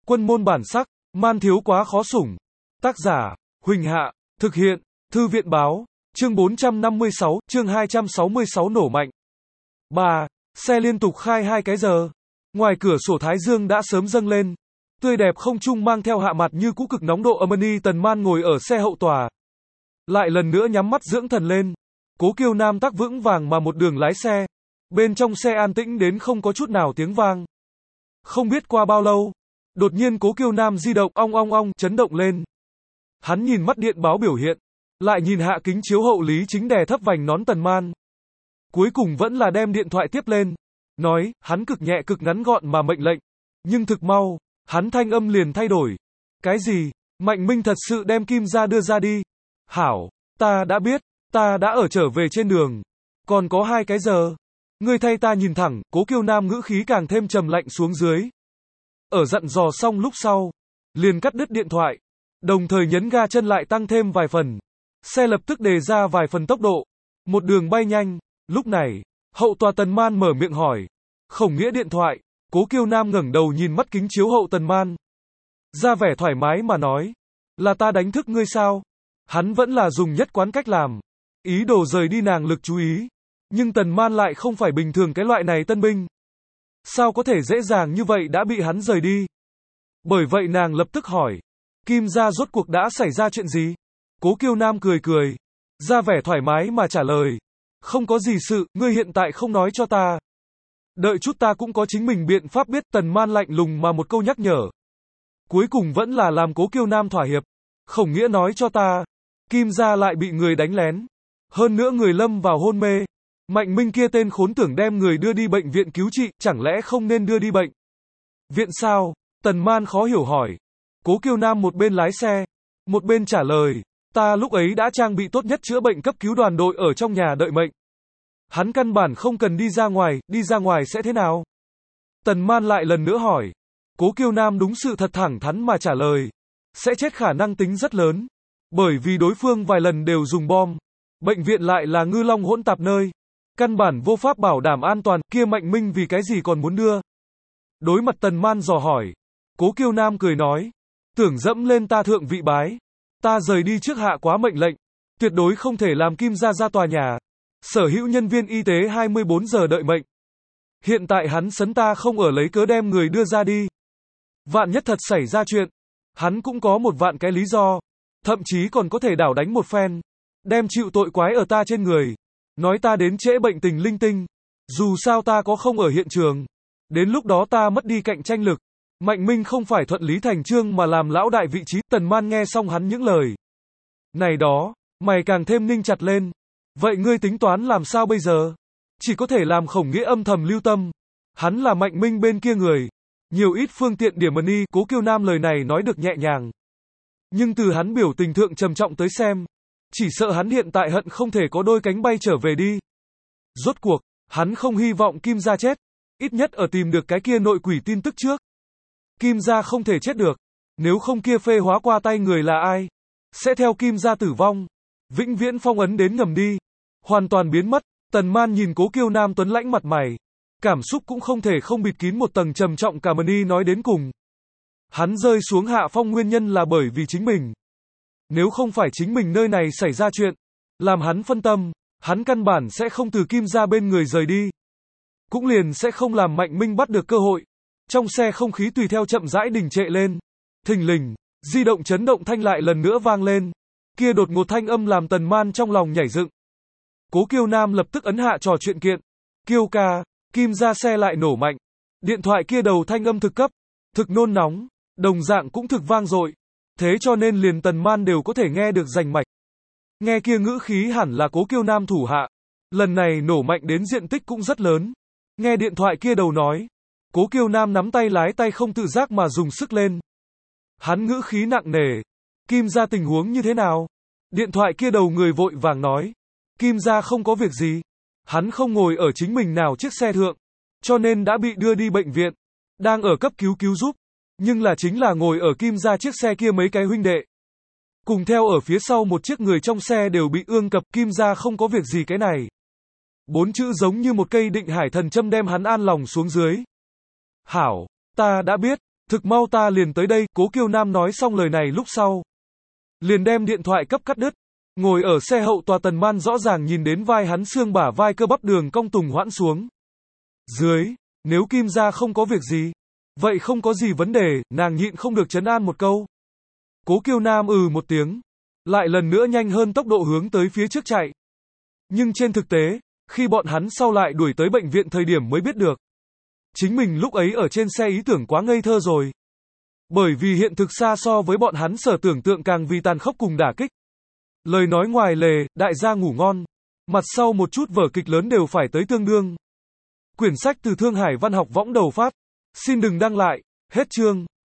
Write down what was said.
Quân môn bản sắc, man thiếu quá khó sủng. Tác giả, Huỳnh Hạ, thực hiện, Thư viện báo, chương 456, chương 266 nổ mạnh. 3. Xe liên tục khai 2 cái giờ. Ngoài cửa sổ Thái Dương đã sớm dâng lên. Tươi đẹp không trung mang theo hạ mặt như cũ cực nóng độ âm ni. Tần Man ngồi ở xe hậu tòa. Lại lần nữa nhắm mắt dưỡng thần lên. Cố Kiêu Nam tắc vững vàng mà một đường lái xe. Bên trong xe an tĩnh đến không có chút nào tiếng vang. Không biết qua bao lâu, đột nhiên Cố Kiêu Nam di động ong ong ong chấn động lên. Hắn nhìn mắt điện báo biểu hiện, lại nhìn hạ kính chiếu hậu Lý Chính đè thấp vành nón Tần Man. Cuối cùng vẫn là đem điện thoại tiếp lên, nói, hắn cực nhẹ cực ngắn gọn mà mệnh lệnh, nhưng thực mau, hắn thanh âm liền thay đổi. Cái gì? Mạnh Minh thật sự đem Kim gia đưa ra đi? Hảo, ta đã biết, ta đã ở trở về trên đường, còn có 2 cái giờ. Ngươi thay ta nhìn thẳng. Cố Kiêu Nam ngữ khí càng thêm trầm lạnh xuống dưới. Ở dặn dò xong lúc sau, liền cắt đứt điện thoại, đồng thời nhấn ga chân lại tăng thêm vài phần. Xe lập tức đề ra vài phần tốc độ, một đường bay nhanh. Lúc này, hậu tòa Tần Man mở miệng hỏi. Khổng Nghĩa điện thoại. Cố Kiêu Nam ngẩng đầu nhìn mắt kính chiếu hậu Tần Man, ra vẻ thoải mái mà nói, là ta đánh thức ngươi sao? Hắn vẫn là dùng nhất quán cách làm, ý đồ rời đi nàng lực chú ý. Nhưng Tần Man lại không phải bình thường cái loại này tân binh. Sao có thể dễ dàng như vậy đã bị hắn rời đi? Bởi vậy nàng lập tức hỏi, Kim gia rốt cuộc đã xảy ra chuyện gì? Cố Kiêu Nam cười cười, ra vẻ thoải mái mà trả lời, không có gì sự, ngươi hiện tại không nói cho ta. Đợi chút ta cũng có chính mình biện pháp biết. Tần Man lạnh lùng mà một câu nhắc nhở. Cuối cùng vẫn là làm Cố Kiêu Nam thỏa hiệp. Khổng Nghĩa nói cho ta, Kim gia lại bị người đánh lén. Hơn nữa người lâm vào hôn mê. Mạnh Minh kia tên khốn tưởng đem người đưa đi bệnh viện cứu trị, chẳng lẽ không nên đưa đi bệnh viện sao? Tần Man khó hiểu hỏi. Cố Kiêu Nam một bên lái xe, một bên trả lời, ta lúc ấy đã trang bị tốt nhất chữa bệnh cấp cứu đoàn đội ở trong nhà đợi mệnh. Hắn căn bản không cần đi ra ngoài sẽ thế nào? Tần Man lại lần nữa hỏi. Cố Kiêu Nam đúng sự thật thẳng thắn mà trả lời, sẽ chết khả năng tính rất lớn, bởi vì đối phương vài lần đều dùng bom. Bệnh viện lại là ngư long hỗn tạp nơi, căn bản vô pháp bảo đảm an toàn. Kia Mạnh Minh vì cái gì còn muốn đưa? Đối mặt Tần Man dò hỏi, Cố Kiêu Nam cười nói, tưởng dẫm lên ta thượng vị bái. Ta rời đi trước hạ quá mệnh lệnh, tuyệt đối không thể làm Kim gia ra tòa nhà, sở hữu nhân viên y tế 24 giờ đợi mệnh. Hiện tại hắn sấn ta không ở lấy cớ đem người đưa ra đi. Vạn nhất thật xảy ra chuyện, hắn cũng có một vạn cái lý do, thậm chí còn có thể đảo đánh một phen, đem chịu tội quái ở ta trên người, nói ta đến trễ bệnh tình linh tinh. Dù sao ta có không ở hiện trường, đến lúc đó ta mất đi cạnh tranh lực. Mạnh Minh không phải thuận lý thành chương mà làm lão đại vị trí. Tần Man nghe xong hắn những lời này đó, mày càng thêm ninh chặt lên. Vậy ngươi tính toán làm sao bây giờ? Chỉ có thể làm Khổng Nghĩa âm thầm lưu tâm. Hắn là Mạnh Minh bên kia người, nhiều ít phương tiện điểm money. Cố Kiêu Nam lời này nói được nhẹ nhàng, nhưng từ hắn biểu tình thượng trầm trọng tới xem, chỉ sợ hắn hiện tại hận không thể có đôi cánh bay trở về đi. Rốt cuộc, hắn không hy vọng Kim gia chết, ít nhất ở tìm được cái kia nội quỷ tin tức trước. Kim gia không thể chết được, nếu không kia phê hóa qua tay người là ai? Sẽ theo Kim gia tử vong, vĩnh viễn phong ấn đến ngầm đi, hoàn toàn biến mất. Tần Man nhìn Cố Kiêu Nam tuấn lãnh mặt mày, cảm xúc cũng không thể không bịt kín một tầng trầm trọng. Cả Mani nói đến cùng, hắn rơi xuống hạ phong nguyên nhân là bởi vì chính mình. Nếu không phải chính mình nơi này xảy ra chuyện, làm hắn phân tâm, hắn căn bản sẽ không từ Kim gia bên người rời đi, cũng liền sẽ không làm Mạnh Minh bắt được cơ hội. Trong xe không khí tùy theo chậm rãi đình trệ lên. Thình lình, di động chấn động thanh lại lần nữa vang lên. Kia đột ngột thanh âm làm Tần Man trong lòng nhảy dựng. Cố Kiêu Nam lập tức ấn hạ trò chuyện kiện. Kiêu ca, Kim gia xe lại nổ mạnh. Điện thoại kia đầu thanh âm thực cấp, thực nôn nóng, đồng dạng cũng thực vang dội. Thế cho nên liền Tần Man đều có thể nghe được rành mạch. Nghe kia ngữ khí hẳn là Cố Kiêu Nam thủ hạ. Lần này nổ mạnh đến diện tích cũng rất lớn. Nghe điện thoại kia đầu nói, Cố Kiêu Nam nắm tay lái tay không tự giác mà dùng sức lên. Hắn ngữ khí nặng nề. Kim gia tình huống như thế nào? Điện thoại kia đầu người vội vàng nói, Kim gia không có việc gì. Hắn không ngồi ở chính mình nào chiếc xe thượng, cho nên đã bị đưa đi bệnh viện, đang ở cấp cứu giúp. Nhưng là chính là ngồi ở Kim gia chiếc xe kia mấy cái huynh đệ, cùng theo ở phía sau một chiếc người trong xe đều bị ương cập. Kim gia không có việc gì. Cái này 4 chữ giống như một cây định hải thần châm đem hắn an lòng xuống dưới. Hảo, ta đã biết. Thực mau ta liền tới đây, Cố Kiêu Nam nói xong lời này lúc sau. Liền đem điện thoại cấp cắt đứt. Ngồi ở xe hậu tòa Tần Man rõ ràng nhìn đến vai hắn xương bả vai cơ bắp đường cong tùng hoãn xuống. Dưới, nếu Kim gia không có việc gì, vậy không có gì vấn đề, nàng nhịn không được trấn an một câu. Cố Kiêu Nam một tiếng, lại lần nữa nhanh hơn tốc độ hướng tới phía trước chạy. Nhưng trên thực tế, khi bọn hắn sau lại đuổi tới bệnh viện thời điểm mới biết được. Chính mình lúc ấy ở trên xe ý tưởng quá ngây thơ rồi. Bởi vì hiện thực xa so với bọn hắn sở tưởng tượng càng vì tàn khốc cùng đả kích. Lời nói ngoài lề, đại gia ngủ ngon. Mặt sau một chút vở kịch lớn đều phải tới tương đương. Quyển sách từ Thương Hải Văn học võng đầu phát. Xin đừng đăng lại. Hết chương.